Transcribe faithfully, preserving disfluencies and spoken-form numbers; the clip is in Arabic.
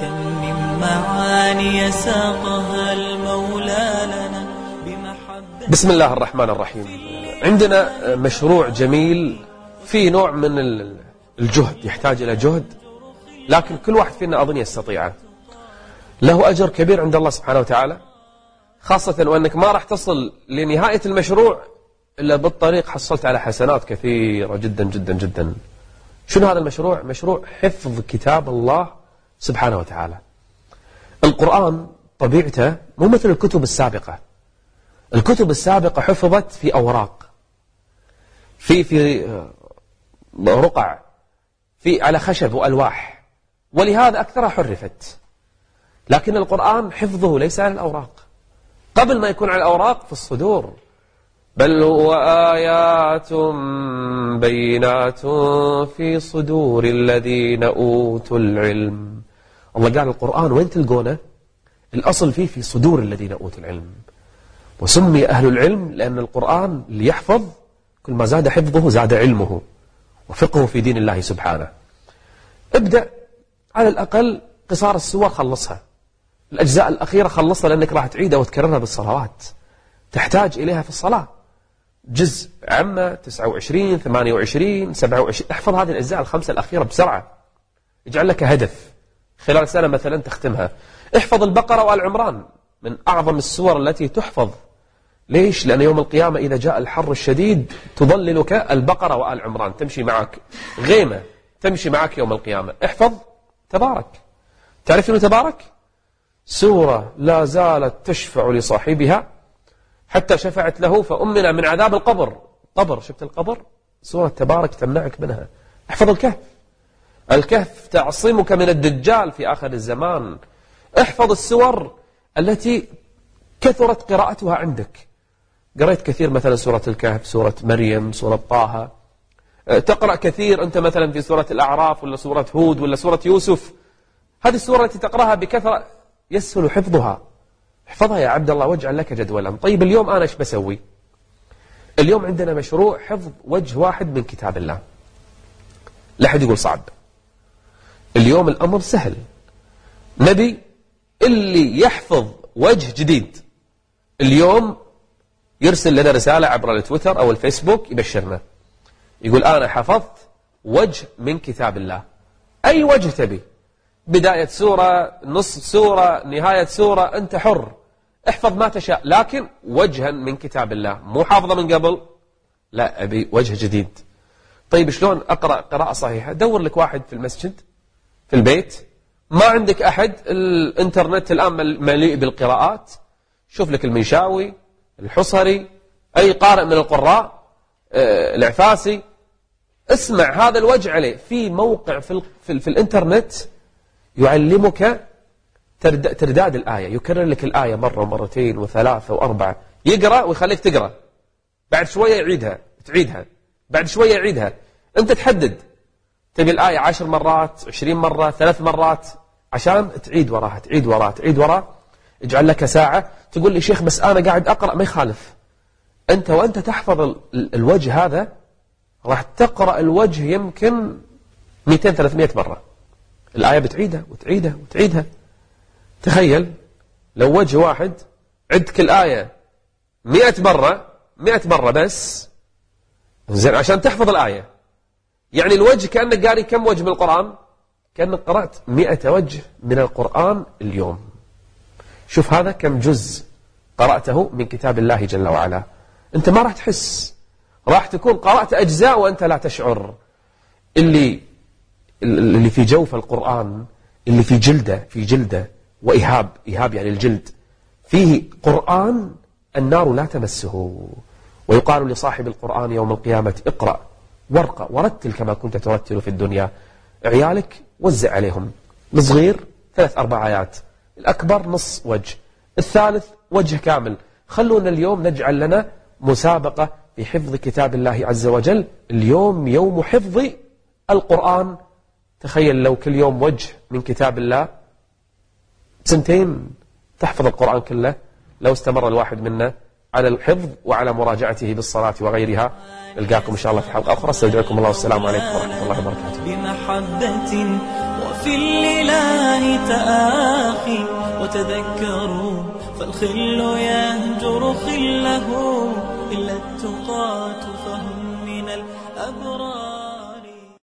كم من معاني ساقها المولى لنا بمحبة. بسم الله الرحمن الرحيم. عندنا مشروع جميل في نوع من الجهد، يحتاج إلى جهد، لكن كل واحد فينا أظن يستطيعه. له أجر كبير عند الله سبحانه وتعالى، خاصة وأنك ما راح تصل لنهاية المشروع إلا بالطريق حصلت على حسنات كثيرة جدا جدا جدا. شنو هذا المشروع؟ مشروع حفظ كتاب الله سبحانه وتعالى. القرآن طبيعته مو مثل الكتب السابقة. الكتب السابقة حفظت في أوراق، في في رقع، في على خشب وألواح، ولهذا أكثرها حرفت. لكن القرآن حفظه ليس على الأوراق، قبل ما يكون على الأوراق في الصدور. بل هو آيات بينات في صدور الذين أوتوا العلم. الله قال القرآن وين تلقونه؟ الأصل فيه في صدور الذين أوتوا العلم. وسمي أهل العلم لأن القرآن اللي يحفظ كل ما زاد حفظه زاد علمه وفقه في دين الله سبحانه. ابدأ على الأقل قصار السور خلصها، الأجزاء الأخيرة خلصها، لأنك راح تعيدها وتكررها بالصلوات، تحتاج إليها في الصلاة. جزء عامة تسعة وعشرين ثمانية وعشرين سبعة وعشرين، احفظ هذه الأجزاء الخمسة الأخيرة بسرعة، اجعل لك هدف خلال سنة مثلا تختمها. احفظ البقرة وآل عمران، من أعظم السور التي تحفظ. ليش؟ لأن يوم القيامة إذا جاء الحر الشديد تظللك البقرة وآل عمران، تمشي معك غيمة، تمشي معك يوم القيامة. احفظ تبارك. تعرف أنه تبارك سورة لا زالت تشفع لصاحبها حتى شفعت له فأمنا من عذاب القبر. قبر، شفت القبر؟ سورة تبارك تمنعك منها. احفظ الكهف. الكهف تعصمك من الدجال في آخر الزمان. احفظ السور التي كثرت قراءتها عندك. قرأت كثير مثلا سورة الكهف، سورة مريم، سورة طه. تقرأ كثير أنت مثلا في سورة الأعراف ولا سورة هود ولا سورة يوسف. هذه السورة التي تقرأها بكثرة يسهل حفظها. احفظها يا عبد الله واجعل لك جدولا. طيب اليوم أنا ايش بسوي؟ اليوم عندنا مشروع حفظ وجه واحد من كتاب الله. لا أحد يقول صعب. اليوم الأمر سهل. نبي اللي يحفظ وجه جديد اليوم يرسل لنا رسالة عبر التويتر أو الفيسبوك يبشرنا، يقول أنا حفظت وجه من كتاب الله. أي وجه تبي، بداية سورة، نص سورة، نهاية سورة، أنت حر، احفظ ما تشاء، لكن وجها من كتاب الله. مو حافظة من قبل، لا أبي وجه جديد. طيب شلون أقرأ قراءة صحيحة؟ دور لك واحد في المسجد، في البيت، ما عندك أحد، الإنترنت الآن مليء بالقراءات، شوف لك المنشاوي، الحصري، أي قارئ من القراء، آه، العفاسي، اسمع هذا الوجه عليه. في موقع في, ال... في, ال... في الإنترنت يعلمك ترد... ترداد الآية، يكرر لك الآية مرة ومرتين وثلاثة وأربعة، يقرأ ويخليك تقرأ، بعد شوية يعيدها، تعيدها، بعد شوية يعيدها. أنت تحدد تبي الآية عشر مرات، عشرين مرة، ثلاث مرات، عشان تعيد وراها تعيد وراها تعيد وراها. اجعل لك ساعة. تقول لي شيخ بس أنا قاعد أقرأ. ما يخالف، أنت وأنت تحفظ ال... الوجه هذا راح تقرأ الوجه يمكن مئتين ثلاثمئة مرة. الآية بتعيدها وتعيدها وتعيدها. تخيل لو وجه واحد عدك الآية مئة مرة، مئة مرة بس، زين عشان تحفظ الآية. يعني الوجه كأنك قاري كم وجه من القرآن؟ كأنك قرأت مئة وجه من القرآن اليوم. شوف هذا كم جزء قرأته من كتاب الله جل وعلا. أنت ما راح تحس، راح تكون قرأت أجزاء وأنت لا تشعر. اللي اللي في جوف القرآن، اللي في جلده، في جلده وإهاب، إهاب يعني الجلد، فيه قرآن النار لا تمسه. ويقال لصاحب القرآن يوم القيامة اقرأ وارقى ورتل كما كنت ترتل في الدنيا. عيالك وزع عليهم، الصغير ثلاث أربع آيات، الأكبر نص وجه، الثالث وجه كامل. خلونا اليوم نجعل لنا مسابقة في حفظ كتاب الله عز وجل. اليوم يوم حفظ القرآن. تخيل لو كل يوم وجه من كتاب الله، سنتين تحفظ القرآن كله. لو استمر الواحد منا على الحفظ وعلى مراجعته بالصلاة وغيرها. نلقاكم إن شاء الله في حلقة أخرى. استودعكم الله والسلام عليكم ورحمة الله وبركاته. بمحبة وفي الليلة الله تآخي وتذكروا فالخل يهجر خله إلا التقاة فهم من الأبرار.